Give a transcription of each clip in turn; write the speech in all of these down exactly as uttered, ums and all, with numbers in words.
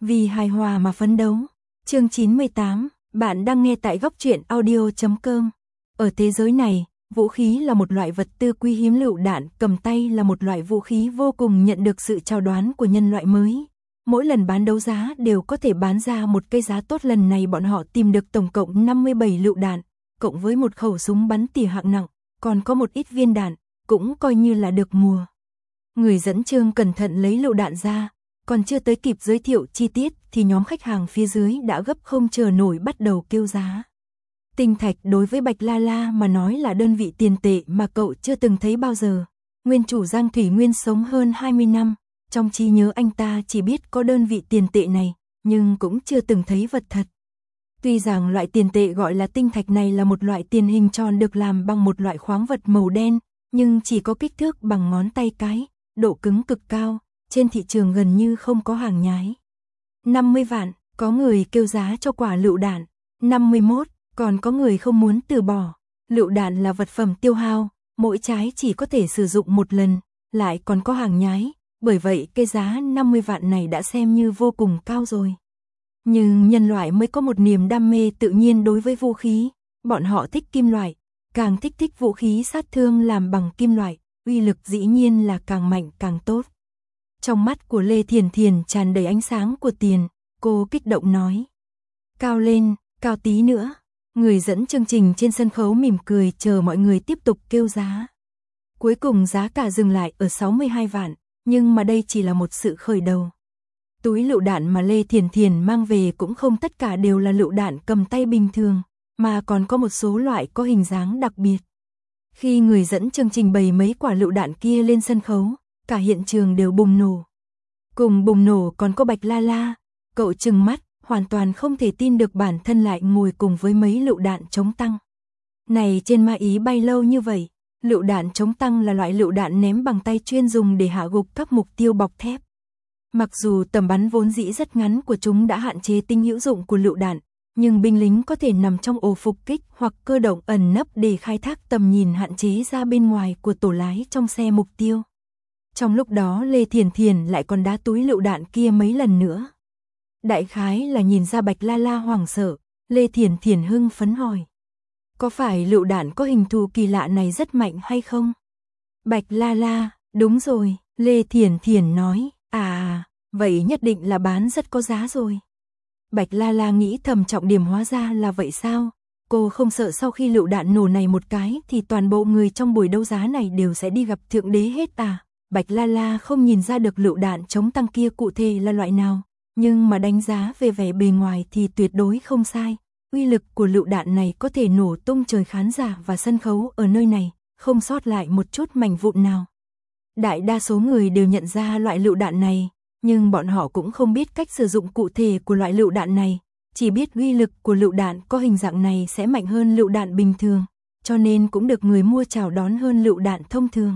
Vì hài hòa mà phấn đấu. Chương chín mươi tám, bạn đang nghe tại góc truyện audio chấm com. Ở thế giới này, vũ khí là một loại vật tư quý hiếm, lựu đạn cầm tay là một loại vũ khí vô cùng nhận được sự chào đón của nhân loại mới. Mỗi lần bán đấu giá đều có thể bán ra một cái giá tốt. Lần này bọn họ tìm được tổng cộng năm mươi bảy lựu đạn, cộng với một khẩu súng bắn tỉa hạng nặng, còn có một ít viên đạn, cũng coi như là được mùa. Người dẫn chương cẩn thận lấy lựu đạn ra, còn chưa tới kịp giới thiệu chi tiết thì nhóm khách hàng phía dưới đã gấp không chờ nổi bắt đầu kêu giá. Tinh thạch đối với Bạch La La mà nói là đơn vị tiền tệ mà cậu chưa từng thấy bao giờ. Nguyên chủ Giang Thủy Nguyên sống hơn hai mươi năm, trong trí nhớ anh ta chỉ biết có đơn vị tiền tệ này, nhưng cũng chưa từng thấy vật thật. Tuy rằng loại tiền tệ gọi là tinh thạch này là một loại tiền hình tròn được làm bằng một loại khoáng vật màu đen, nhưng chỉ có kích thước bằng ngón tay cái, độ cứng cực cao, trên thị trường gần như không có hàng nhái. năm mươi vạn, có người kêu giá cho quả lựu đạn. năm mươi mốt, còn có người không muốn từ bỏ. Lựu đạn là vật phẩm tiêu hao, mỗi trái chỉ có thể sử dụng một lần, lại còn có hàng nhái, bởi vậy cái giá năm mươi vạn này đã xem như vô cùng cao rồi. Nhưng nhân loại mới có một niềm đam mê tự nhiên đối với vũ khí, bọn họ thích kim loại, càng thích thích vũ khí sát thương làm bằng kim loại, uy lực dĩ nhiên là càng mạnh càng tốt. Trong mắt của Lê Thiền Thiền tràn đầy ánh sáng của tiền, cô kích động nói. Cao lên, cao tí nữa. Người dẫn chương trình trên sân khấu mỉm cười chờ mọi người tiếp tục kêu giá. Cuối cùng giá cả dừng lại ở sáu mươi hai vạn, nhưng mà đây chỉ là một sự khởi đầu. Túi lựu đạn mà Lê Thiền Thiền mang về cũng không tất cả đều là lựu đạn cầm tay bình thường, mà còn có một số loại có hình dáng đặc biệt. Khi người dẫn chương trình bày mấy quả lựu đạn kia lên sân khấu, cả hiện trường đều bùng nổ. Cùng bùng nổ còn có Bạch La La, cậu trừng mắt, hoàn toàn không thể tin được bản thân lại ngồi cùng với mấy lựu đạn chống tăng. Này trên ma ý bay lâu như vậy, lựu đạn chống tăng là loại lựu đạn ném bằng tay chuyên dùng để hạ gục các mục tiêu bọc thép. Mặc dù tầm bắn vốn dĩ rất ngắn của chúng đã hạn chế tính hữu dụng của lựu đạn, nhưng binh lính có thể nằm trong ổ phục kích hoặc cơ động ẩn nấp để khai thác tầm nhìn hạn chế ra bên ngoài của tổ lái trong xe mục tiêu. Trong lúc đó Lê Thiền Thiền lại còn đá túi lựu đạn kia mấy lần nữa. Đại khái là nhìn ra Bạch La La hoảng sợ, Lê Thiền Thiền hưng phấn hỏi. Có phải lựu đạn có hình thù kỳ lạ này rất mạnh hay không? Bạch La La, đúng rồi, Lê Thiền Thiền nói, à, vậy nhất định là bán rất có giá rồi. Bạch La La nghĩ thầm trọng điểm hóa ra là vậy sao? Cô không sợ sau khi lựu đạn nổ này một cái thì toàn bộ người trong buổi đấu giá này đều sẽ đi gặp Thượng Đế hết à? Bạch La La không nhìn ra được lựu đạn chống tăng kia cụ thể là loại nào, nhưng mà đánh giá về vẻ bề ngoài thì tuyệt đối không sai. Uy lực của lựu đạn này có thể nổ tung trời khán giả và sân khấu ở nơi này, không sót lại một chút mảnh vụn nào. Đại đa số người đều nhận ra loại lựu đạn này, nhưng bọn họ cũng không biết cách sử dụng cụ thể của loại lựu đạn này, chỉ biết uy lực của lựu đạn có hình dạng này sẽ mạnh hơn lựu đạn bình thường, cho nên cũng được người mua chào đón hơn lựu đạn thông thường.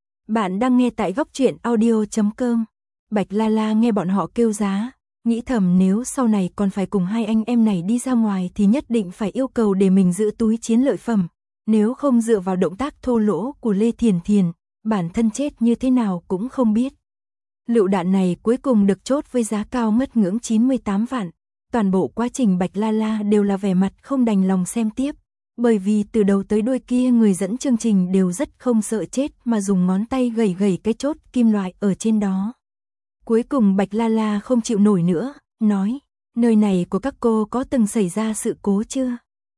Bạn đang nghe tại góc truyện audio chấm com. Bạch La La nghe bọn họ kêu giá, nghĩ thầm nếu sau này còn phải cùng hai anh em này đi ra ngoài thì nhất định phải yêu cầu để mình giữ túi chiến lợi phẩm, nếu không dựa vào động tác thô lỗ của Lê Thiền Thiền, bản thân chết như thế nào cũng không biết. Lựu đạn này cuối cùng được chốt với giá cao ngất ngưỡng chín mươi tám vạn, toàn bộ quá trình Bạch La La đều là vẻ mặt không đành lòng xem tiếp, bởi vì từ đầu tới đuôi kia người dẫn chương trình đều rất không sợ chết mà dùng ngón tay gẩy gẩy cái chốt kim loại ở trên đó. Cuối cùng Bạch La La không chịu nổi nữa, nói, nơi này của các cô có từng xảy ra sự cố chưa?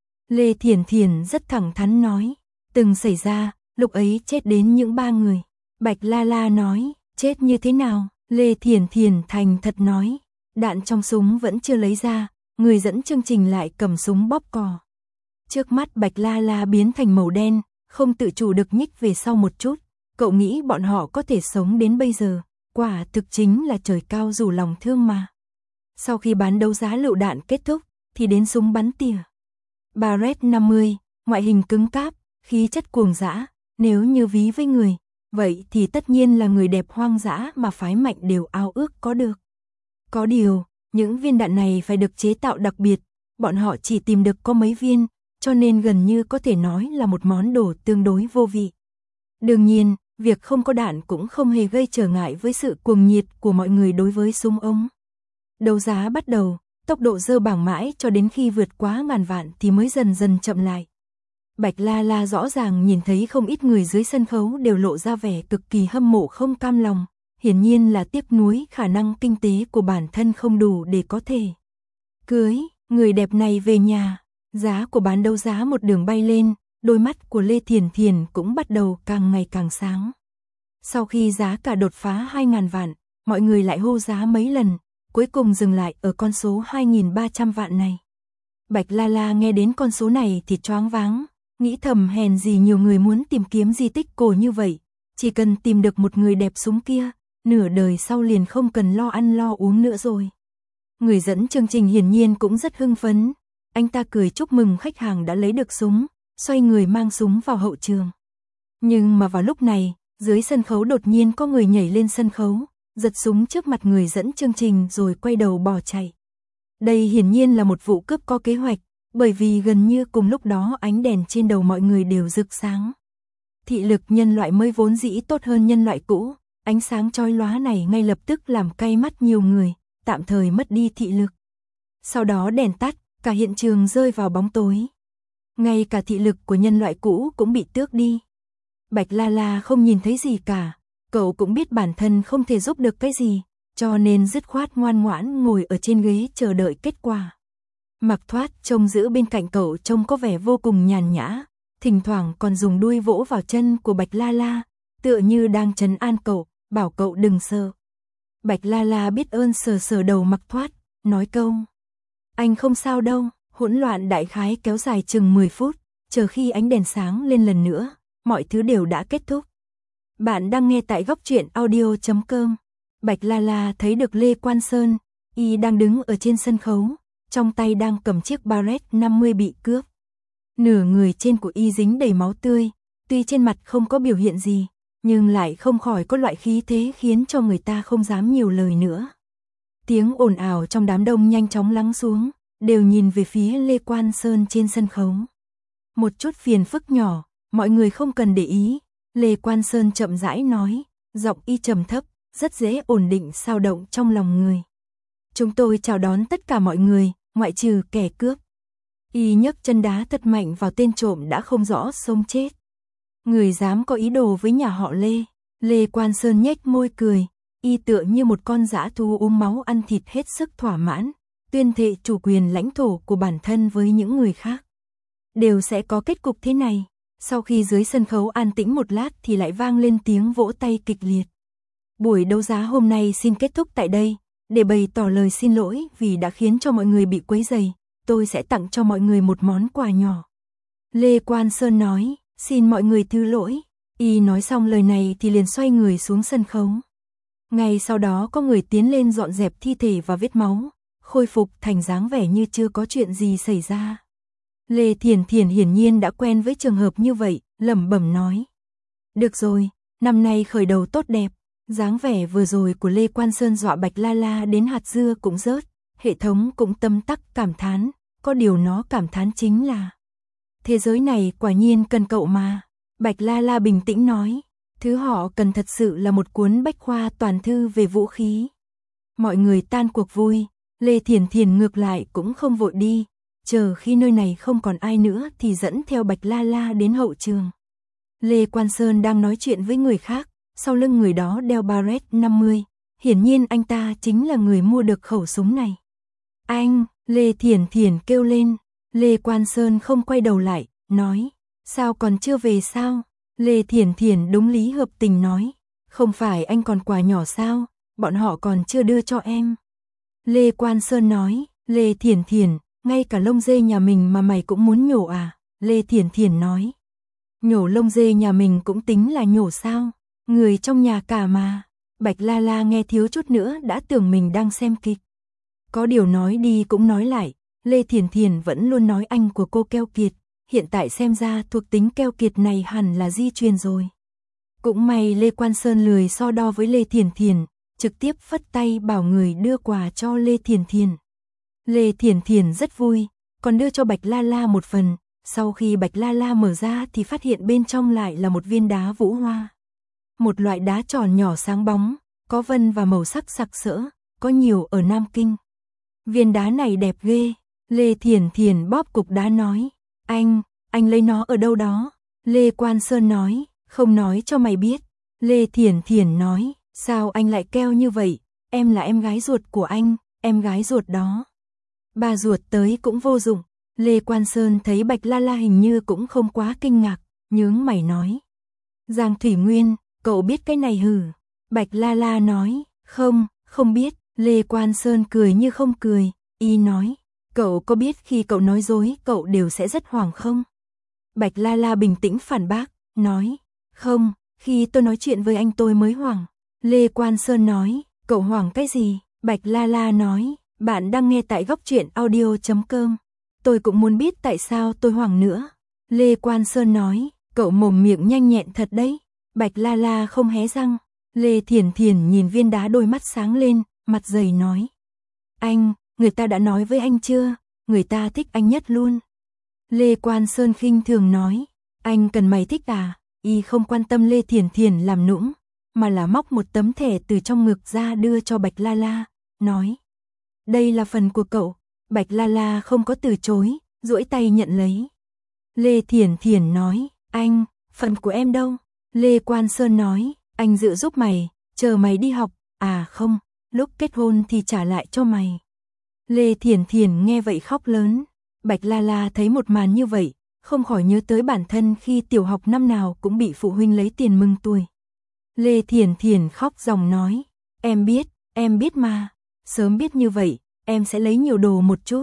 Lê Thiền Thiền rất thẳng thắn nói, từng xảy ra, lúc ấy chết đến những ba người. Bạch La La nói, chết như thế nào? Lê Thiền Thiền thành thật nói, đạn trong súng vẫn chưa lấy ra, người dẫn chương trình lại cầm súng bóp cò. Trước mắt Bạch La La biến thành màu đen, không tự chủ được nhích về sau một chút, cậu nghĩ bọn họ có thể sống đến bây giờ, quả thực chính là trời cao rủ lòng thương mà. Sau khi bán đấu giá lựu đạn kết thúc, thì đến súng bắn tỉa. Barrett năm mươi, ngoại hình cứng cáp, khí chất cuồng dã, nếu như ví với người, vậy thì tất nhiên là người đẹp hoang dã mà phái mạnh đều ao ước có được. Có điều, những viên đạn này phải được chế tạo đặc biệt, bọn họ chỉ tìm được có mấy viên, cho nên gần như có thể nói là một món đồ tương đối vô vị. Đương nhiên, việc không có đạn cũng không hề gây trở ngại với sự cuồng nhiệt của mọi người đối với súng ống. Đấu giá bắt đầu, tốc độ dơ bảng mãi cho đến khi vượt quá ngàn vạn thì mới dần dần chậm lại. Bạch La La rõ ràng nhìn thấy không ít người dưới sân khấu đều lộ ra vẻ cực kỳ hâm mộ không cam lòng, hiển nhiên là tiếc nuối khả năng kinh tế của bản thân không đủ để có thể cưới người đẹp này về nhà. Giá của bán đấu giá một đường bay lên, đôi mắt của Lê Thiền Thiền cũng bắt đầu càng ngày càng sáng. Sau khi giá cả đột phá hai ngàn vạn, mọi người lại hô giá mấy lần, cuối cùng dừng lại ở con số hai nghìn ba trăm vạn này. Bạch La La nghe đến con số này thì choáng váng, nghĩ thầm hèn gì nhiều người muốn tìm kiếm di tích cổ như vậy, chỉ cần tìm được một người đẹp súng kia, nửa đời sau liền không cần lo ăn lo uống nữa rồi. Người dẫn chương trình hiển nhiên cũng rất hưng phấn, anh ta cười chúc mừng khách hàng đã lấy được súng, xoay người mang súng vào hậu trường. Nhưng mà vào lúc này, dưới sân khấu đột nhiên có người nhảy lên sân khấu, giật súng trước mặt người dẫn chương trình rồi quay đầu bỏ chạy. Đây hiển nhiên là một vụ cướp có kế hoạch, bởi vì gần như cùng lúc đó ánh đèn trên đầu mọi người đều rực sáng. Thị lực nhân loại mới vốn dĩ tốt hơn nhân loại cũ, ánh sáng chói lóa này ngay lập tức làm cay mắt nhiều người, tạm thời mất đi thị lực. Sau đó đèn tắt, cả hiện trường rơi vào bóng tối. Ngay cả thị lực của nhân loại cũ cũng bị tước đi. Bạch La La không nhìn thấy gì cả, cậu cũng biết bản thân không thể giúp được cái gì, cho nên dứt khoát ngoan ngoãn ngồi ở trên ghế chờ đợi kết quả. Mặc Thoát trông giữ bên cạnh cậu trông có vẻ vô cùng nhàn nhã, thỉnh thoảng còn dùng đuôi vỗ vào chân của Bạch La La, tựa như đang trấn an cậu, bảo cậu đừng sợ. Bạch La La biết ơn sờ sờ đầu Mặc Thoát, nói câu: anh không sao đâu. Hỗn loạn đại khái kéo dài chừng mười phút, chờ khi ánh đèn sáng lên lần nữa, mọi thứ đều đã kết thúc. Bạn đang nghe tại góc truyện audio chấm com. Bạch La La thấy được Lê Quan Sơn, y đang đứng ở trên sân khấu, trong tay đang cầm chiếc Barrett năm mươi bị cướp. Nửa người trên của y dính đầy máu tươi, tuy trên mặt không có biểu hiện gì, nhưng lại không khỏi có loại khí thế khiến cho người ta không dám nhiều lời nữa. Tiếng ồn ào trong đám đông nhanh chóng lắng xuống, đều nhìn về phía Lê Quan Sơn trên sân khấu. Một chút phiền phức nhỏ, mọi người không cần để ý, Lê Quan Sơn chậm rãi nói, giọng y trầm thấp, rất dễ ổn định xao động trong lòng người. Chúng tôi chào đón tất cả mọi người, ngoại trừ kẻ cướp. Y nhấc chân đá thật mạnh vào tên trộm đã không rõ sống chết. Người dám có ý đồ với nhà họ Lê. Lê Quan Sơn nhếch môi cười, y tựa như một con dã thú uống máu ăn thịt hết sức thỏa mãn, tuyên thệ chủ quyền lãnh thổ của bản thân với những người khác. Đều sẽ có kết cục thế này. Sau khi dưới sân khấu an tĩnh một lát thì lại vang lên tiếng vỗ tay kịch liệt. Buổi đấu giá hôm nay xin kết thúc tại đây, để bày tỏ lời xin lỗi vì đã khiến cho mọi người bị quấy rầy, tôi sẽ tặng cho mọi người một món quà nhỏ. Lê Quan Sơn nói, xin mọi người thứ lỗi. Y nói xong lời này thì liền xoay người xuống sân khấu. Ngay sau đó có người tiến lên dọn dẹp thi thể và vết máu, khôi phục thành dáng vẻ như chưa có chuyện gì xảy ra. Lê Thiền Thiền hiển nhiên đã quen với trường hợp như vậy, lẩm bẩm nói. Được rồi, năm nay khởi đầu tốt đẹp. Dáng vẻ vừa rồi của Lê Quan Sơn dọa Bạch La La đến hạt dưa cũng rớt, hệ thống cũng tâm tắc cảm thán, có điều nó cảm thán chính là thế giới này quả nhiên cần cậu mà. Bạch La La bình tĩnh nói, thứ họ cần thật sự là một cuốn bách khoa toàn thư về vũ khí. Mọi người tan cuộc vui, Lê Thiền Thiền ngược lại cũng không vội đi, chờ khi nơi này không còn ai nữa thì dẫn theo Bạch La La đến hậu trường. Lê Quan Sơn đang nói chuyện với người khác, sau lưng người đó đeo Barrett năm mươi, hiển nhiên anh ta chính là người mua được khẩu súng này. Anh, Lê Thiền Thiền kêu lên, Lê Quan Sơn không quay đầu lại, nói, sao còn chưa về sao? Lê Thiền Thiền đúng lý hợp tình nói, không phải anh còn quà nhỏ sao, bọn họ còn chưa đưa cho em. Lê Quan Sơn nói, Lê Thiền Thiền, ngay cả lông dê nhà mình mà mày cũng muốn nhổ à? Lê Thiền Thiền nói, nhổ lông dê nhà mình cũng tính là nhổ sao? Người trong nhà cả mà. Bạch La La nghe thiếu chút nữa đã tưởng mình đang xem kịch. Có điều nói đi cũng nói lại, Lê Thiền Thiền vẫn luôn nói anh của cô keo kiệt, hiện tại xem ra thuộc tính keo kiệt này hẳn là di truyền rồi. Cũng may Lê Quan Sơn lười so đo với Lê Thiền Thiền, trực tiếp phất tay bảo người đưa quà cho Lê Thiền Thiền. Lê Thiền Thiền rất vui, còn đưa cho Bạch La La một phần, sau khi Bạch La La mở ra thì phát hiện bên trong lại là một viên đá vũ hoa. Một loại đá tròn nhỏ sáng bóng, có vân và màu sắc sặc sỡ, có nhiều ở Nam Kinh. viên đá này đẹp ghê. Lê Thiển Thiển bóp cục đá nói, anh, anh lấy nó ở đâu đó? Lê Quan Sơn nói, không nói cho mày biết. Lê Thiển Thiển nói, sao anh lại keo như vậy, em là em gái ruột của anh, em gái ruột đó. Bà ruột tới cũng vô dụng. Lê Quan Sơn thấy Bạch La La hình như cũng không quá kinh ngạc, nhướng mày nói. Giang Thủy Nguyên, cậu biết cái này hử? Bạch La La nói, không, không biết. Lê Quan Sơn cười như không cười, y nói, cậu có biết khi cậu nói dối cậu đều sẽ rất hoảng không? Bạch La La bình tĩnh phản bác, nói, không, khi tôi nói chuyện với anh tôi mới hoảng. Lê Quan Sơn nói, cậu hoảng cái gì? Bạch La La nói, bạn đang nghe tại góc truyện audio chấm com. Tôi cũng muốn biết tại sao tôi hoảng nữa. Lê Quan Sơn nói, cậu mồm miệng nhanh nhẹn thật đấy. Bạch La La không hé răng. Lê Thiển Thiển nhìn viên đá đôi mắt sáng lên, mặt dày nói. Anh, người ta đã nói với anh chưa? Người ta thích anh nhất luôn. Lê Quan Sơn khinh thường nói, anh cần mày thích à? Y không quan tâm Lê Thiển Thiển làm nũng, mà là móc một tấm thẻ từ trong ngực ra đưa cho Bạch La La, nói. Đây là phần của cậu. Bạch La La không có từ chối, duỗi tay nhận lấy. Lê Thiển Thiển nói, anh, phần của em đâu? Lê Quan Sơn nói, anh dự giúp mày, chờ mày đi học, à không, lúc kết hôn thì trả lại cho mày. Lê Thiển Thiển nghe vậy khóc lớn. Bạch La La thấy một màn như vậy, không khỏi nhớ tới bản thân khi tiểu học năm nào cũng bị phụ huynh lấy tiền mừng tuổi. Lê Thiển Thiển khóc ròng nói, em biết, em biết mà, sớm biết như vậy, em sẽ lấy nhiều đồ một chút.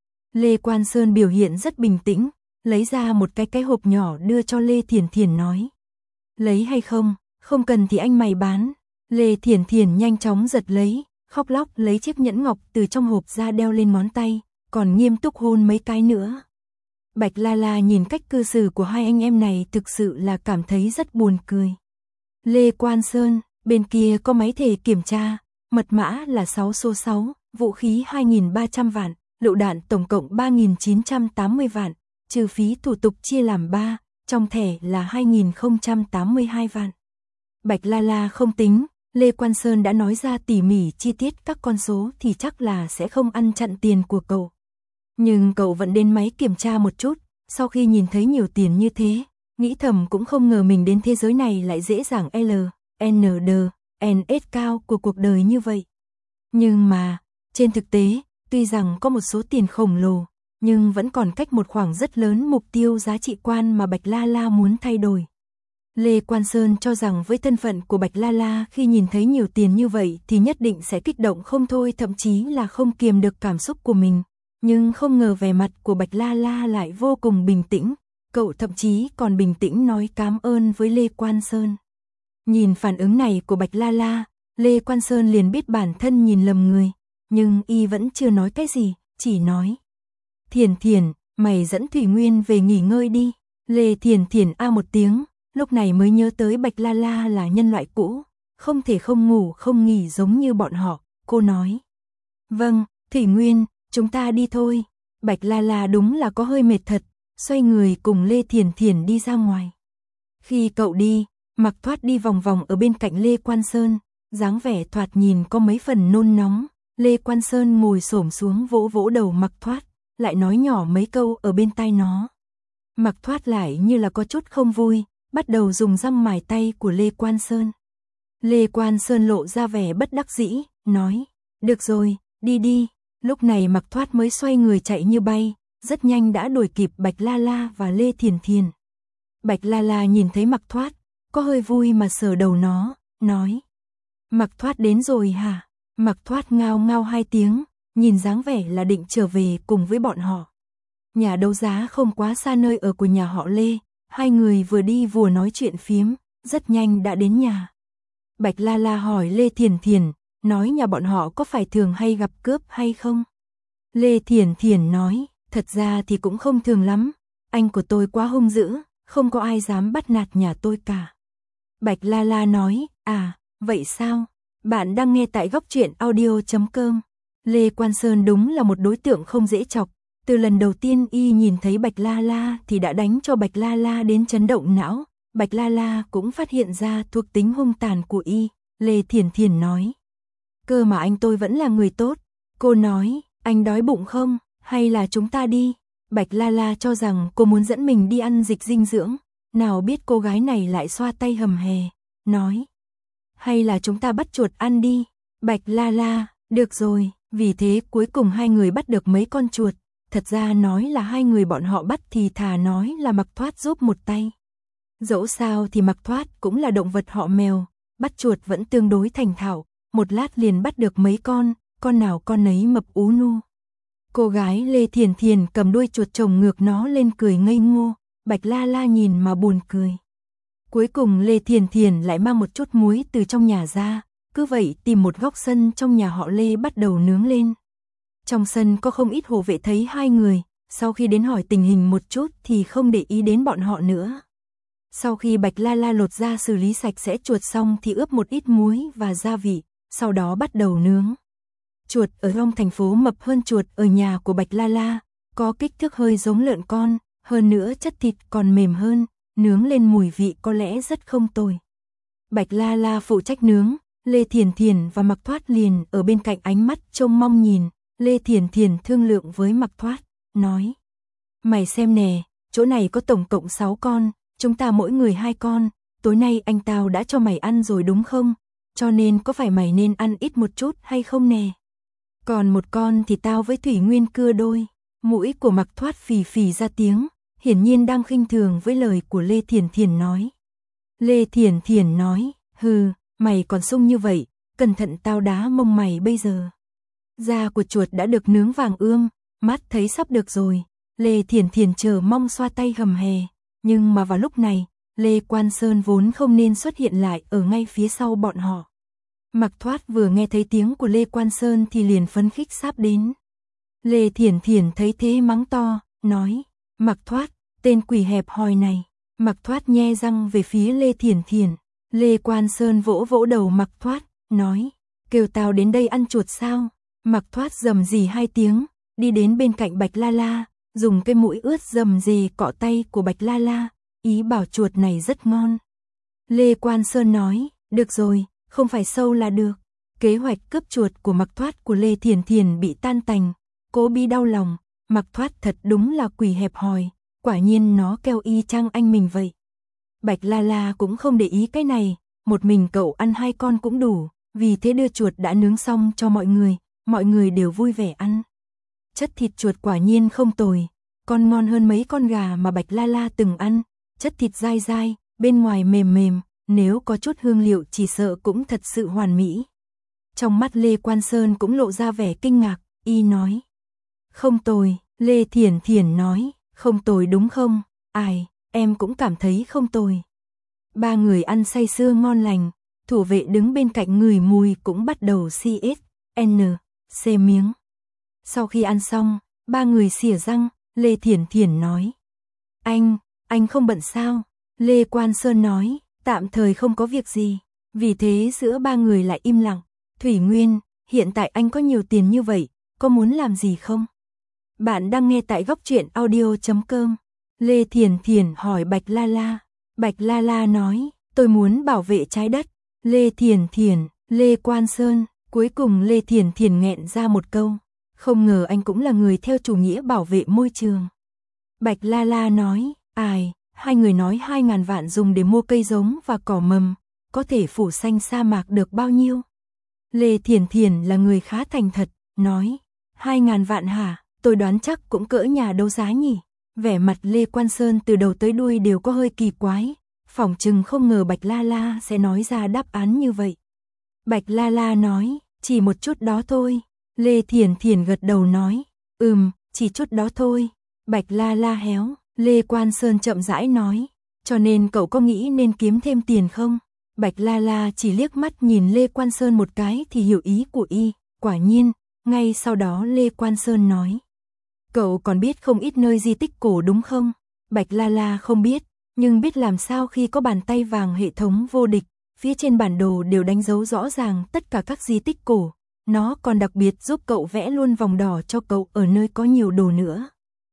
Lê Quan Sơn biểu hiện rất bình tĩnh, lấy ra một cái cái hộp nhỏ đưa cho Lê Thiển Thiển nói. Lấy hay không, không cần thì anh mày bán. Lê Thiển Thiển nhanh chóng giật lấy, khóc lóc lấy chiếc nhẫn ngọc từ trong hộp ra đeo lên ngón tay, còn nghiêm túc hôn mấy cái nữa. Bạch La La nhìn cách cư xử của hai anh em này thực sự là cảm thấy rất buồn cười. Lê Quan Sơn, bên kia có máy thể kiểm tra, mật mã là sáu số sáu, vũ khí hai nghìn ba trăm vạn, lựu đạn tổng cộng ba nghìn chín trăm tám mươi vạn, trừ phí thủ tục chia làm ba, trong thẻ là hai nghìn không trăm tám mươi hai vạn. Bạch La La không tính, Lê Quan Sơn đã nói ra tỉ mỉ chi tiết các con số thì chắc là sẽ không ăn chặn tiền của cậu. Nhưng cậu vẫn đến máy kiểm tra một chút, sau khi nhìn thấy nhiều tiền như thế, nghĩ thầm cũng không ngờ mình đến thế giới này lại dễ dàng L, N D, N S cao của cuộc đời như vậy. Nhưng mà, trên thực tế, tuy rằng có một số tiền khổng lồ, nhưng vẫn còn cách một khoảng rất lớn mục tiêu giá trị quan mà Bạch La La muốn thay đổi. Lê Quan Sơn cho rằng với thân phận của Bạch La La khi nhìn thấy nhiều tiền như vậy thì nhất định sẽ kích động không thôi, thậm chí là không kiềm được cảm xúc của mình. Nhưng không ngờ vẻ mặt của Bạch La La lại vô cùng bình tĩnh, cậu thậm chí còn bình tĩnh nói cảm ơn với Lê Quan Sơn. Nhìn phản ứng này của Bạch La La, Lê Quan Sơn liền biết bản thân nhìn lầm người, nhưng y vẫn chưa nói cái gì, chỉ nói. Thiển Thiển, mày dẫn Thủy Nguyên về nghỉ ngơi đi. Lê Thiển Thiển a một tiếng, lúc này mới nhớ tới Bạch La La là nhân loại cũ, không thể không ngủ không nghỉ giống như bọn họ, cô nói. Vâng, Thủy Nguyên, chúng ta đi thôi. Bạch La La đúng là có hơi mệt thật, xoay người cùng Lê Thiển Thiển đi ra ngoài. Khi cậu đi, Mặc Thoát đi vòng vòng ở bên cạnh Lê Quan Sơn, dáng vẻ thoạt nhìn có mấy phần nôn nóng. Lê Quan Sơn ngồi xổm xuống vỗ vỗ đầu Mặc Thoát, lại nói nhỏ mấy câu ở bên tai nó. Mặc Thoát lại như là có chút không vui, bắt đầu dùng răng mài tay của Lê Quan Sơn. Lê Quan Sơn lộ ra vẻ bất đắc dĩ, nói, được rồi, đi đi. Lúc này Mặc Thoát mới xoay người chạy như bay, rất nhanh đã đuổi kịp Bạch La La và Lê Thiển Thiển. Bạch La La nhìn thấy Mặc Thoát, có hơi vui mà sờ đầu nó, nói. Mặc Thoát đến rồi hả? Mặc Thoát ngao ngao hai tiếng, nhìn dáng vẻ là định trở về cùng với bọn họ. Nhà đấu giá không quá xa nơi ở của nhà họ Lê, hai người vừa đi vừa nói chuyện phiếm, rất nhanh đã đến nhà. Bạch La La hỏi Lê Thiển Thiển, nói nhà bọn họ có phải thường hay gặp cướp hay không? Lê Thiển Thiển nói, thật ra thì cũng không thường lắm, anh của tôi quá hung dữ, không có ai dám bắt nạt nhà tôi cả. Bạch La La nói, à, vậy sao? Bạn đang nghe tại góc truyện audio chấm com. Lê Quan Sơn đúng là một đối tượng không dễ chọc, từ lần đầu tiên y nhìn thấy Bạch La La thì đã đánh cho Bạch La La đến chấn động não, Bạch La La cũng phát hiện ra thuộc tính hung tàn của y. Lê Thiển Thiển nói, cơ mà anh tôi vẫn là người tốt. Cô nói, Anh đói bụng không, hay là chúng ta đi? Bạch La La cho rằng cô muốn dẫn mình đi ăn dịch dinh dưỡng, nào biết cô gái này lại xoa tay hầm hè, nói. Hay là chúng ta bắt chuột ăn đi? Bạch La La, được rồi, vì thế cuối cùng hai người bắt được mấy con chuột. Thật ra nói là hai người bọn họ bắt thì thà nói là Mặc Thoát giúp một tay. Dẫu sao thì Mặc Thoát cũng là động vật họ mèo, bắt chuột vẫn tương đối thành thạo, một lát liền bắt được mấy con, con nào con nấy mập ú nu. Cô gái Lê Thiền Thiền cầm đuôi chuột chồng ngược nó lên cười ngây ngô, Bạch La La nhìn mà buồn cười. Cuối cùng Lê Thiền Thiền lại mang một chút muối từ trong nhà ra, cứ vậy tìm một góc sân trong nhà họ Lê bắt đầu nướng lên. Trong sân có không ít hộ vệ thấy hai người, sau khi đến hỏi tình hình một chút thì không để ý đến bọn họ nữa. Sau khi Bạch La La lột ra xử lý sạch sẽ chuột xong thì ướp một ít muối và gia vị, sau đó bắt đầu nướng. Chuột ở trong thành phố mập hơn chuột ở nhà của Bạch La La, có kích thước hơi giống lợn con, hơn nữa chất thịt còn mềm hơn, nướng lên mùi vị có lẽ rất không tồi. Bạch La La phụ trách nướng, Lê Thiền Thiền và Mặc Thoát liền ở bên cạnh ánh mắt trông mong nhìn. Lê Thiền Thiền thương lượng với Mặc Thoát, nói. Mày xem nè, chỗ này có tổng cộng sáu con, chúng ta mỗi người hai con, tối nay anh tao đã cho mày ăn rồi đúng không? Cho nên có phải mày nên ăn ít một chút hay không nè? Còn một con thì tao với Thủy Nguyên cưa đôi. Mũi của Mặc Thoát phì phì ra tiếng, hiển nhiên đang khinh thường với lời của Lê Thiền Thiền nói. Lê Thiền Thiền nói, hừ, mày còn sung như vậy, cẩn thận tao đá mông mày bây giờ. Da của chuột đã được nướng vàng ươm, mắt thấy sắp được rồi, Lê Thiền Thiền chờ mong xoa tay hầm hè, nhưng mà vào lúc này, Lê Quan Sơn vốn không nên xuất hiện lại ở ngay phía sau bọn họ. Mặc Thoát vừa nghe thấy tiếng của Lê Quan Sơn thì liền phấn khích sáp đến. Lê Thiền Thiền thấy thế mắng to, nói, Mặc Thoát, tên quỷ hẹp hòi này. Mặc Thoát nhe răng về phía Lê Thiền Thiền, Lê Quan Sơn vỗ vỗ đầu Mặc Thoát, nói, kêu tao đến đây ăn chuột sao? Mặc Thoát rầm rì hai tiếng, đi đến bên cạnh Bạch La La, dùng cái mũi ướt rầm rì cọ tay của Bạch La La, ý bảo chuột này rất ngon. Lê Quan Sơn nói, được rồi, không phải sâu là được. Kế hoạch cướp chuột của Mặc Thoát của Lê Thiền Thiền bị tan tành, Cố Bi đau lòng, Mặc Thoát thật đúng là quỷ hẹp hòi, quả nhiên nó kêu y chang anh mình vậy. Bạch La La cũng không để ý cái này, một mình cậu ăn hai con cũng đủ, vì thế đưa chuột đã nướng xong cho mọi người. Mọi người đều vui vẻ ăn. Chất thịt chuột quả nhiên không tồi, còn ngon hơn mấy con gà mà Bạch La La từng ăn, chất thịt dai dai, bên ngoài mềm mềm, nếu có chút hương liệu chỉ sợ cũng thật sự hoàn mỹ. Trong mắt Lê Quan Sơn cũng lộ ra vẻ kinh ngạc, y nói. Không tồi, Lê Thiền Thiền nói, không tồi đúng không? Ai, em cũng cảm thấy không tồi. Ba người ăn say sưa ngon lành, thủ vệ đứng bên cạnh người mùi cũng bắt đầu xê ét en xê miếng. Sau khi ăn xong, ba người xỉa răng, Lê Thiền Thiền nói. Anh, anh không bận sao? Lê Quan Sơn nói, tạm thời không có việc gì. Vì thế giữa ba người lại im lặng. Thủy Nguyên, hiện tại anh có nhiều tiền như vậy, có muốn làm gì không? Bạn đang nghe tại góc truyện audio chấm com. Lê Thiền Thiền hỏi Bạch La La. Bạch La La nói, tôi muốn bảo vệ trái đất. Lê Thiền Thiền, Lê Quan Sơn. Cuối cùng Lê Thiền Thiền nghẹn ra một câu, không ngờ anh cũng là người theo chủ nghĩa bảo vệ môi trường. Bạch La La nói, ai, hai người nói hai ngàn vạn dùng để mua cây giống và cỏ mầm, có thể phủ xanh sa mạc được bao nhiêu? Lê Thiền Thiền là người khá thành thật, nói, hai ngàn vạn hả, tôi đoán chắc cũng cỡ nhà đấu giá nhỉ. Vẻ mặt Lê Quan Sơn từ đầu tới đuôi đều có hơi kỳ quái, phỏng chừng không ngờ Bạch La La sẽ nói ra đáp án như vậy. Bạch La La nói, chỉ một chút đó thôi. Lê Thiền Thiền gật đầu nói, ừm, chỉ chút đó thôi. Bạch La La héo, Lê Quan Sơn chậm rãi nói, cho nên cậu có nghĩ nên kiếm thêm tiền không? Bạch La La chỉ liếc mắt nhìn Lê Quan Sơn một cái thì hiểu ý của y, quả nhiên, ngay sau đó Lê Quan Sơn nói, cậu còn biết không ít nơi di tích cổ đúng không? Bạch La La không biết, nhưng biết làm sao khi có bàn tay vàng hệ thống vô địch. Phía trên bản đồ đều đánh dấu rõ ràng tất cả các di tích cổ, nó còn đặc biệt giúp cậu vẽ luôn vòng đỏ cho cậu ở nơi có nhiều đồ nữa.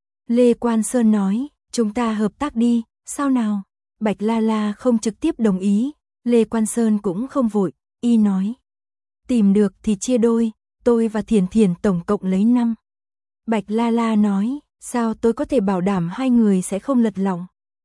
Lê Quan Sơn nói, chúng ta hợp tác đi, sao nào? Bạch La La không trực tiếp đồng ý, Lê Quan Sơn cũng không vội, y nói. Tìm được thì chia đôi, tôi và Thiền Thiền tổng cộng lấy năm. Bạch La La nói, sao tôi có thể bảo đảm hai người sẽ không lật lọng?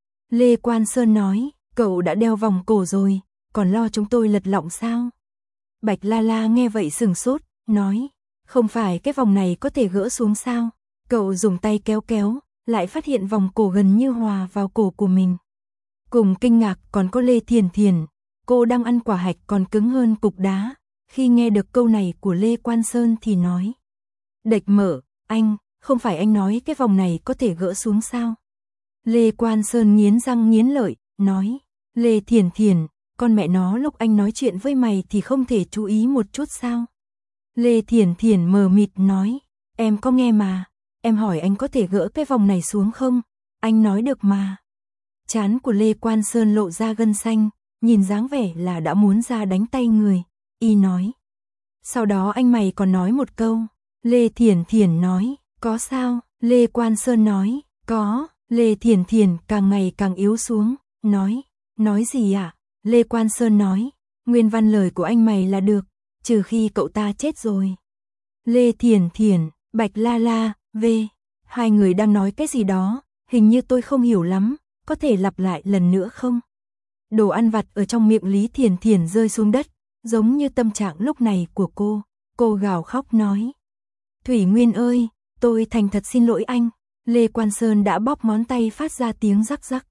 Lê Quan Sơn nói, cậu đã đeo vòng cổ rồi, còn lo chúng tôi lật lọng sao? Bạch La La nghe vậy sừng sốt, nói, không phải cái vòng này có thể gỡ xuống sao? Cậu dùng tay kéo kéo, lại phát hiện vòng cổ gần như hòa vào cổ của mình. Cùng kinh ngạc còn có Lê Thiền Thiền, cô đang ăn quả hạch còn cứng hơn cục đá. Khi nghe được câu này của Lê Quan Sơn thì nói, đệch mở, anh, không phải anh nói cái vòng này có thể gỡ xuống sao? Lê Quan Sơn nghiến răng nghiến lợi, nói, Lê Thiền Thiền, con mẹ nó lúc anh nói chuyện với mày thì không thể chú ý một chút sao? Lê Thiền Thiền mờ mịt nói, em có nghe mà, em hỏi anh có thể gỡ cái vòng này xuống không? Anh nói được mà. Trán của Lê Quan Sơn lộ ra gân xanh, nhìn dáng vẻ là đã muốn ra đánh tay người. Y nói, sau đó anh mày còn nói một câu. Lê Thiền Thiền nói, có sao? Lê Quan Sơn nói, có. Lê Thiền Thiền càng ngày càng yếu xuống, nói, nói gì ạ? À? Lê Quan Sơn nói, nguyên văn lời của anh mày là được, trừ khi cậu ta chết rồi. Lê Thiền Thiền, Bạch La La, V. Hai người đang nói cái gì đó, hình như tôi không hiểu lắm, có thể lặp lại lần nữa không? Đồ ăn vặt ở trong miệng Lý Thiền Thiền rơi xuống đất, giống như tâm trạng lúc này của cô. Cô gào khóc nói, Thủy Nguyên ơi, tôi thành thật xin lỗi anh. Lê Quan Sơn đã bóp ngón tay phát ra tiếng rắc rắc.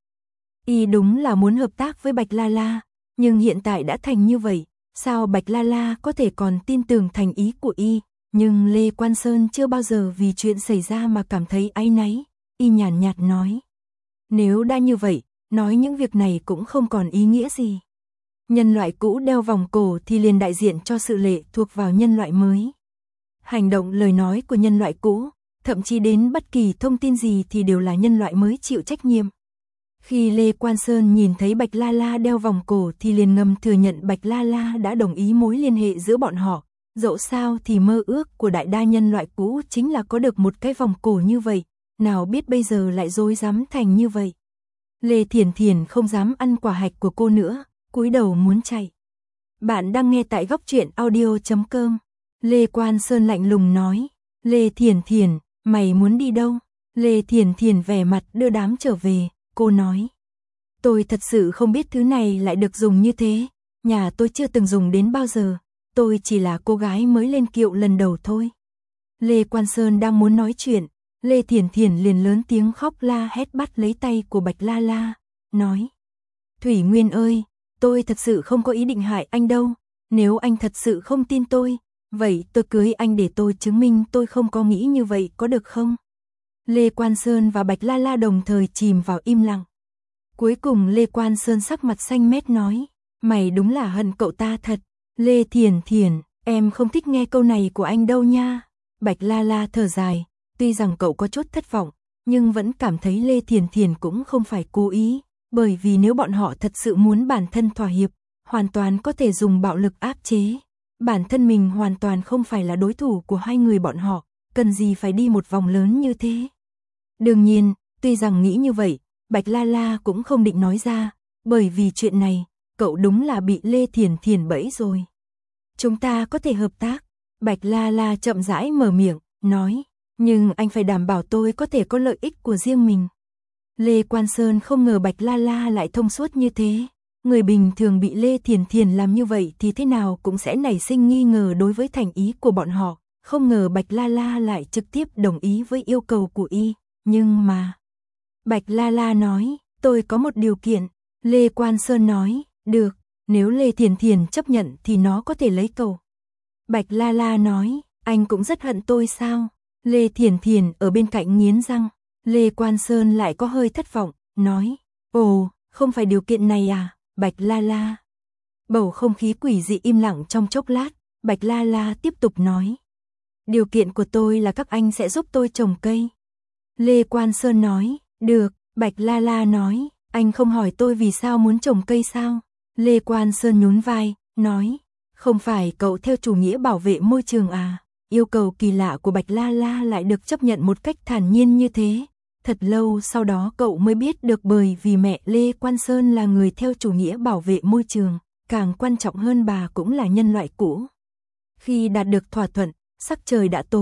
Y đúng là muốn hợp tác với Bạch La La, nhưng hiện tại đã thành như vậy, sao Bạch La La có thể còn tin tưởng thành ý của Y? Nhưng Lê Quan Sơn chưa bao giờ vì chuyện xảy ra mà cảm thấy áy náy. Y nhàn nhạt nói, nếu đã như vậy, nói những việc này cũng không còn ý nghĩa gì. Nhân loại cũ đeo vòng cổ thì liền đại diện cho sự lệ thuộc vào nhân loại mới. Hành động lời nói của nhân loại cũ, thậm chí đến bất kỳ thông tin gì thì đều là nhân loại mới chịu trách nhiệm. Khi Lê Quan Sơn nhìn thấy Bạch La La đeo vòng cổ thì liền ngầm thừa nhận Bạch La La đã đồng ý mối liên hệ giữa bọn họ. Dẫu sao thì mơ ước của đại đa nhân loại cũ chính là có được một cái vòng cổ như vậy, nào biết bây giờ lại dối dám thành như vậy. Lê Thiền Thiền không dám ăn quả hạch của cô nữa, cúi đầu muốn chạy. Bạn đang nghe tại góc truyện audio chấm com. Lê Quan Sơn lạnh lùng nói, Lê Thiền Thiền, mày muốn đi đâu? Lê Thiền Thiền vẻ mặt đưa đám trở về, cô nói, tôi thật sự không biết thứ này lại được dùng như thế, nhà tôi chưa từng dùng đến bao giờ, tôi chỉ là cô gái mới lên kiệu lần đầu thôi. Lê Quan Sơn đang muốn nói chuyện, Lê Thiền Thiền liền lớn tiếng khóc la hét bắt lấy tay của Bạch La La, nói, Thủy Nguyên ơi, tôi thật sự không có ý định hại anh đâu, nếu anh thật sự không tin tôi, vậy tôi cưới anh để tôi chứng minh tôi không có nghĩ như vậy có được không? Lê Quan Sơn và Bạch La La đồng thời chìm vào im lặng. Cuối cùng Lê Quan Sơn sắc mặt xanh mét nói, mày đúng là hận cậu ta thật. Lê Thiền Thiền, em không thích nghe câu này của anh đâu nha. Bạch La La thở dài, tuy rằng cậu có chút thất vọng, nhưng vẫn cảm thấy Lê Thiền Thiền cũng không phải cố ý, bởi vì nếu bọn họ thật sự muốn bản thân thỏa hiệp, hoàn toàn có thể dùng bạo lực áp chế. Bản thân mình hoàn toàn không phải là đối thủ của hai người bọn họ, cần gì phải đi một vòng lớn như thế. Đương nhiên, tuy rằng nghĩ như vậy, Bạch La La cũng không định nói ra, bởi vì chuyện này, cậu đúng là bị Lê Thiền Thiền bẫy rồi. Chúng ta có thể hợp tác. Bạch La La chậm rãi mở miệng, nói, nhưng anh phải đảm bảo tôi có thể có lợi ích của riêng mình. Lê Quan Sơn không ngờ Bạch La La lại thông suốt như thế. Người bình thường bị Lê Thiền Thiền làm như vậy thì thế nào cũng sẽ nảy sinh nghi ngờ đối với thành ý của bọn họ. Không ngờ Bạch La La lại trực tiếp đồng ý với yêu cầu của y. Nhưng mà... Bạch La La nói, tôi có một điều kiện. Lê Quan Sơn nói, được, nếu Lê Thiền Thiền chấp nhận thì nó có thể lấy cầu. Bạch La La nói, anh cũng rất hận tôi sao? Lê Thiền Thiền ở bên cạnh nghiến răng. Lê Quan Sơn lại có hơi thất vọng, nói, ồ, không phải điều kiện này à? Bạch La La. Bầu không khí quỷ dị im lặng trong chốc lát, Bạch La La tiếp tục nói. Điều kiện của tôi là các anh sẽ giúp tôi trồng cây. Lê Quan Sơn nói, được, Bạch La La nói, anh không hỏi tôi vì sao muốn trồng cây sao? Lê Quan Sơn nhún vai, nói, không phải cậu theo chủ nghĩa bảo vệ môi trường à? Yêu cầu kỳ lạ của Bạch La La lại được chấp nhận một cách thản nhiên như thế. Thật lâu sau đó cậu mới biết được bởi vì mẹ Lê Quan Sơn là người theo chủ nghĩa bảo vệ môi trường, càng quan trọng hơn bà cũng là nhân loại cũ. Khi đạt được thỏa thuận, sắc trời đã tối,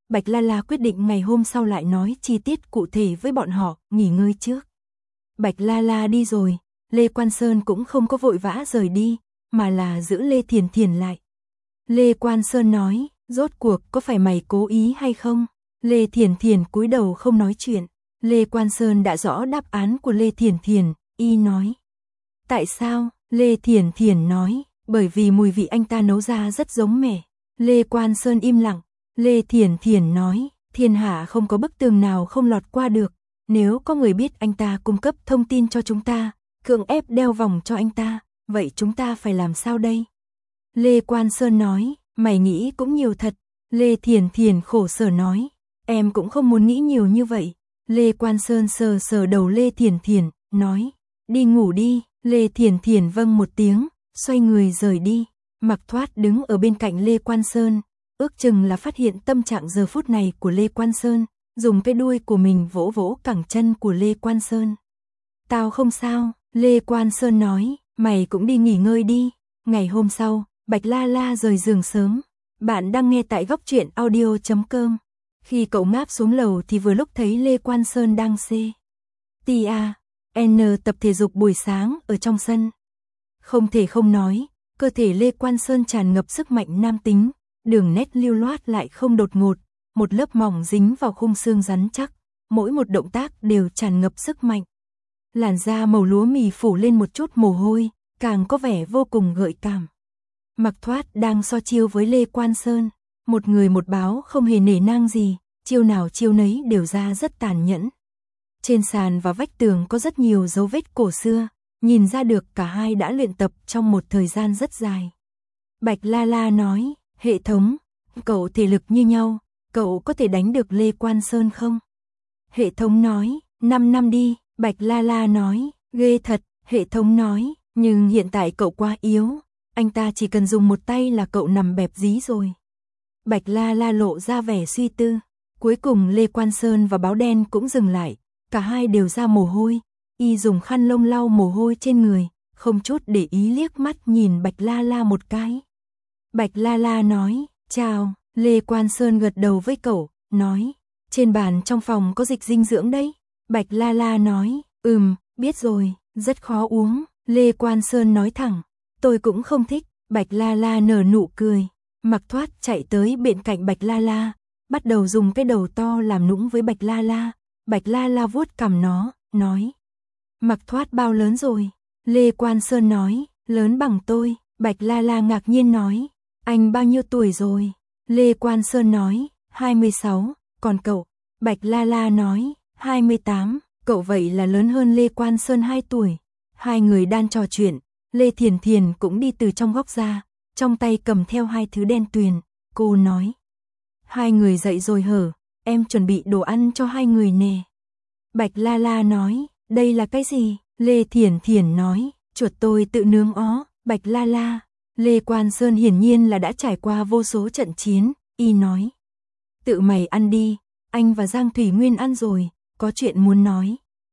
Bạch La La quyết định ngày hôm sau lại nói chi tiết cụ thể với bọn họ, nghỉ ngơi trước. Bạch La La đi rồi, Lê Quan Sơn cũng không có vội vã rời đi, mà là giữ Lê Thiền Thiền lại. Lê Quan Sơn nói, rốt cuộc có phải mày cố ý hay không? Lê Thiền Thiền cúi đầu không nói chuyện. Lê Quan Sơn đã rõ đáp án của Lê Thiền Thiền, y nói. Tại sao? Lê Thiền Thiền nói, bởi vì mùi vị anh ta nấu ra rất giống mẹ. Lê Quan Sơn im lặng. Lê Thiền Thiền nói, thiên hạ không có bức tường nào không lọt qua được. Nếu có người biết anh ta cung cấp thông tin cho chúng ta, cưỡng ép đeo vòng cho anh ta, vậy chúng ta phải làm sao đây? Lê Quan Sơn nói, mày nghĩ cũng nhiều thật. Lê Thiền Thiền khổ sở nói, em cũng không muốn nghĩ nhiều như vậy. Lê Quan Sơn sờ sờ đầu Lê Thiền Thiền, nói, đi ngủ đi. Lê Thiền Thiền vâng một tiếng, xoay người rời đi. Mặc Thoát đứng ở bên cạnh Lê Quan Sơn, ước chừng là phát hiện tâm trạng giờ phút này của Lê Quan Sơn, dùng cái đuôi của mình vỗ vỗ cẳng chân của Lê Quan Sơn. Tao không sao, Lê Quan Sơn nói, mày cũng đi nghỉ ngơi đi. Ngày hôm sau, Bạch La La rời giường sớm. Bạn đang nghe tại góc truyện audio chấm com. Khi cậu ngáp xuống lầu thì vừa lúc thấy Lê Quan Sơn đang C. T A. N tập thể dục buổi sáng ở trong sân. Không thể không nói, cơ thể Lê Quan Sơn tràn ngập sức mạnh nam tính, đường nét lưu loát lại không đột ngột, một lớp mỏng dính vào khung xương rắn chắc, mỗi một động tác đều tràn ngập sức mạnh. Làn da màu lúa mì phủ lên một chút mồ hôi, càng có vẻ vô cùng gợi cảm. Mặc Thoát đang so chiêu với Lê Quan Sơn, một người một báo không hề nể nang gì, chiêu nào chiêu nấy đều ra rất tàn nhẫn. Trên sàn và vách tường có rất nhiều dấu vết cổ xưa, nhìn ra được cả hai đã luyện tập trong một thời gian rất dài. Bạch La La nói, hệ thống, cậu thể lực như nhau, cậu có thể đánh được Lê Quan Sơn không? Hệ thống nói, năm năm đi. Bạch La La nói, ghê thật. Hệ thống nói, nhưng hiện tại cậu quá yếu, anh ta chỉ cần dùng một tay là cậu nằm bẹp dí rồi. Bạch La La lộ ra vẻ suy tư. Cuối cùng Lê Quan Sơn và Báo Đen cũng dừng lại, cả hai đều ra mồ hôi, y dùng khăn lông lau mồ hôi trên người, không chút để ý liếc mắt nhìn Bạch La La một cái. Bạch La La nói, chào. Lê Quan Sơn gật đầu với cậu, nói, trên bàn trong phòng có dịch dinh dưỡng đấy. Bạch La La nói, ừm, biết rồi, rất khó uống. Lê Quan Sơn nói thẳng, tôi cũng không thích. Bạch La La nở nụ cười. Mặc Thoát chạy tới bên cạnh Bạch La La, bắt đầu dùng cái đầu to làm nũng với Bạch La La. Bạch La La vuốt cằm nó, nói, Mặc Thoát bao lớn rồi? Lê Quan Sơn nói, lớn bằng tôi. Bạch La La ngạc nhiên nói, anh bao nhiêu tuổi rồi? Lê Quan Sơn nói, hai mươi sáu, còn cậu? Bạch La La nói, hai mươi tám, cậu vậy là lớn hơn Lê Quan Sơn hai tuổi. Hai người đang trò chuyện, Lê Thiền Thiền cũng đi từ trong góc ra, trong tay cầm theo hai thứ đen tuyền. Cô nói, hai người dậy rồi hở, em chuẩn bị đồ ăn cho hai người nè. Bạch La La nói, đây là cái gì? Lê Thiền Thiền nói, chuột tôi tự nướng ó. Bạch La La, Lê Quan Sơn hiển nhiên là đã trải qua vô số trận chiến, y nói, tự mày ăn đi, anh và Giang Thủy Nguyên ăn rồi, có chuyện muốn nói.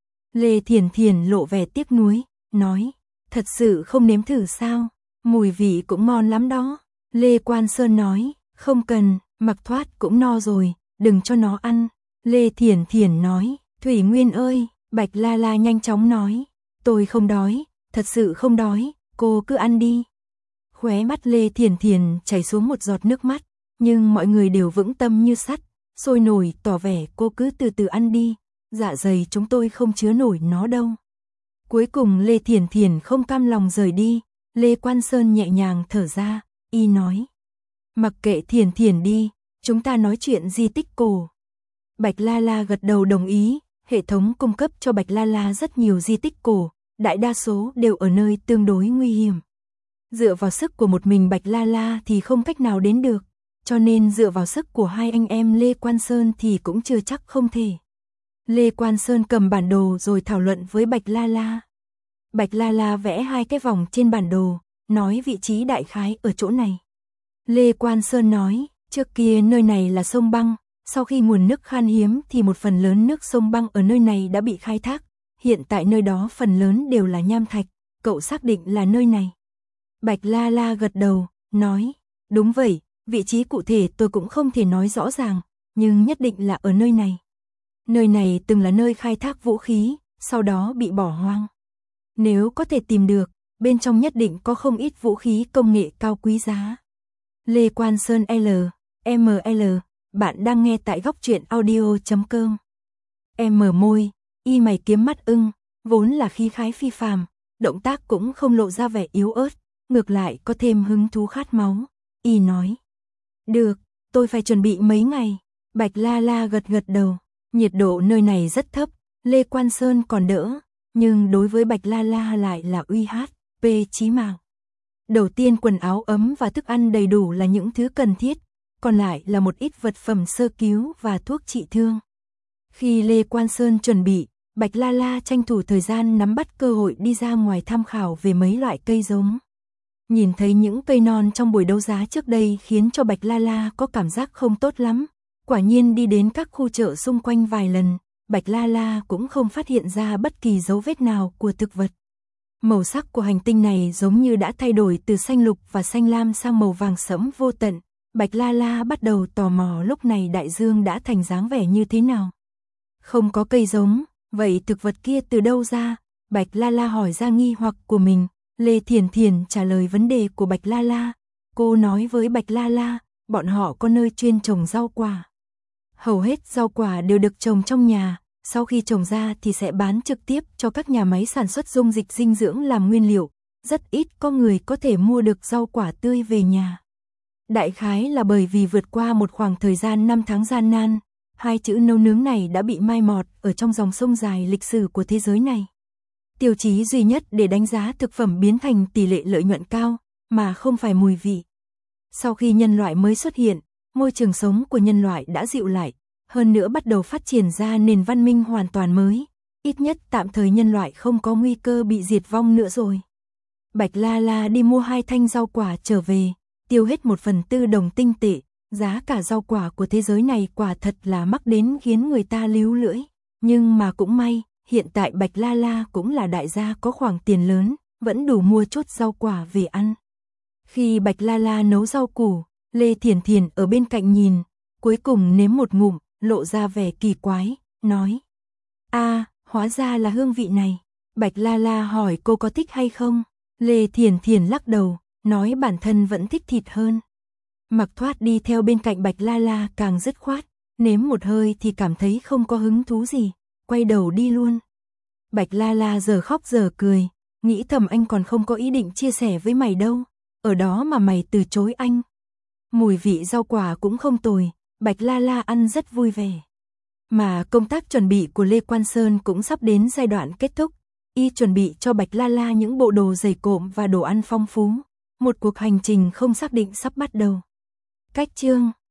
Lê Thiền Thiền lộ vẻ tiếc nuối, nói, thật sự không nếm thử sao? Mùi vị cũng ngon lắm đó. Lê Quan Sơn nói, không cần, Mặc Thoát cũng no rồi, đừng cho nó ăn. Lê Thiền Thiền nói, Thủy Nguyên ơi. Bạch La La nhanh chóng nói, tôi không đói, thật sự không đói, cô cứ ăn đi. Khóe mắt Lê Thiền Thiền chảy xuống một giọt nước mắt, nhưng mọi người đều vững tâm như sắt, sôi nổi tỏ vẻ cô cứ từ từ ăn đi, dạ dày chúng tôi không chứa nổi nó đâu. Cuối cùng Lê Thiền Thiền không cam lòng rời đi, Lê Quan Sơn nhẹ nhàng thở ra, y nói, mặc kệ Thiền Thiền đi, chúng ta nói chuyện di tích cổ. Bạch La La gật đầu đồng ý, hệ thống cung cấp cho Bạch La La rất nhiều di tích cổ, đại đa số đều ở nơi tương đối nguy hiểm. Dựa vào sức của một mình Bạch La La thì không cách nào đến được, cho nên dựa vào sức của hai anh em Lê Quan Sơn thì cũng chưa chắc không thể. Lê Quan Sơn cầm bản đồ rồi thảo luận với Bạch La La. Bạch La La vẽ hai cái vòng trên bản đồ, nói vị trí đại khái ở chỗ này. Lê Quan Sơn nói, trước kia nơi này là sông băng, sau khi nguồn nước khan hiếm thì một phần lớn nước sông băng ở nơi này đã bị khai thác, hiện tại nơi đó phần lớn đều là nham thạch, cậu xác định là nơi này. Bạch La La gật đầu, nói, đúng vậy, vị trí cụ thể tôi cũng không thể nói rõ ràng, nhưng nhất định là ở nơi này. Nơi này từng là nơi khai thác vũ khí, sau đó bị bỏ hoang. Nếu có thể tìm được, bên trong nhất định có không ít vũ khí công nghệ cao quý giá. Lê Quan Sơn L, M L, bạn đang nghe tại góc truyện audio chấm com. Em mở môi, y mày kiếm mắt ưng, vốn là khí khái phi phàm, động tác cũng không lộ ra vẻ yếu ớt, ngược lại có thêm hứng thú khát máu. Y nói, được, tôi phải chuẩn bị mấy ngày. Bạch La La gật gật đầu, nhiệt độ nơi này rất thấp, Lê Quan Sơn còn đỡ, nhưng đối với Bạch La La lại là uy hát, p chí mạng. Đầu tiên quần áo ấm và thức ăn đầy đủ là những thứ cần thiết, còn lại là một ít vật phẩm sơ cứu và thuốc trị thương. Khi Lê Quan Sơn chuẩn bị, Bạch La La tranh thủ thời gian nắm bắt cơ hội đi ra ngoài tham khảo về mấy loại cây giống. Nhìn thấy những cây non trong buổi đấu giá trước đây khiến cho Bạch La La có cảm giác không tốt lắm. Quả nhiên đi đến các khu chợ xung quanh vài lần, Bạch La La cũng không phát hiện ra bất kỳ dấu vết nào của thực vật. Màu sắc của hành tinh này giống như đã thay đổi từ xanh lục và xanh lam sang màu vàng sẫm vô tận. Bạch La La bắt đầu tò mò lúc này đại dương đã thành dáng vẻ như thế nào. Không có cây giống, vậy thực vật kia từ đâu ra? Bạch La La hỏi ra nghi hoặc của mình. Lê Thiền Thiền trả lời vấn đề của Bạch La La. Cô nói với Bạch La La, bọn họ có nơi chuyên trồng rau quả. Hầu hết rau quả đều được trồng trong nhà, sau khi trồng ra thì sẽ bán trực tiếp cho các nhà máy sản xuất dung dịch dinh dưỡng làm nguyên liệu. Rất ít có người có thể mua được rau quả tươi về nhà. Đại khái là bởi vì vượt qua một khoảng thời gian năm tháng gian nan, hai chữ nấu nướng này đã bị mai một ở trong dòng sông dài lịch sử của thế giới này. Tiêu chí duy nhất để đánh giá thực phẩm biến thành tỷ lệ lợi nhuận cao, mà không phải mùi vị. Sau khi nhân loại mới xuất hiện, môi trường sống của nhân loại đã dịu lại, hơn nữa bắt đầu phát triển ra nền văn minh hoàn toàn mới. Ít nhất tạm thời nhân loại không có nguy cơ bị diệt vong nữa rồi. Bạch La La đi mua hai thanh rau quả trở về, tiêu hết một phần tư đồng tinh tệ. Giá cả rau quả của thế giới này quả thật là mắc đến khiến người ta líu lưỡi. Nhưng mà cũng may, hiện tại Bạch La La cũng là đại gia có khoản tiền lớn, vẫn đủ mua chút rau quả về ăn. Khi Bạch La La nấu rau củ, Lê Thiền Thiền ở bên cạnh nhìn, cuối cùng nếm một ngụm, lộ ra vẻ kỳ quái, nói. A, hóa ra là hương vị này. Bạch La La hỏi cô có thích hay không? Lê Thiền Thiền lắc đầu, nói bản thân vẫn thích thịt hơn. Mặc Thoát đi theo bên cạnh Bạch La La càng dứt khoát, nếm một hơi thì cảm thấy không có hứng thú gì, quay đầu đi luôn. Bạch La La giờ khóc giờ cười, nghĩ thầm anh còn không có ý định chia sẻ với mày đâu, ở đó mà mày từ chối anh. Mùi vị rau quả cũng không tồi, Bạch La La ăn rất vui vẻ. Mà công tác chuẩn bị của Lê Quan Sơn cũng sắp đến giai đoạn kết thúc, y chuẩn bị cho Bạch La La những bộ đồ dày cộm và đồ ăn phong phú. Một cuộc hành trình không xác định sắp bắt đầu. Cách chương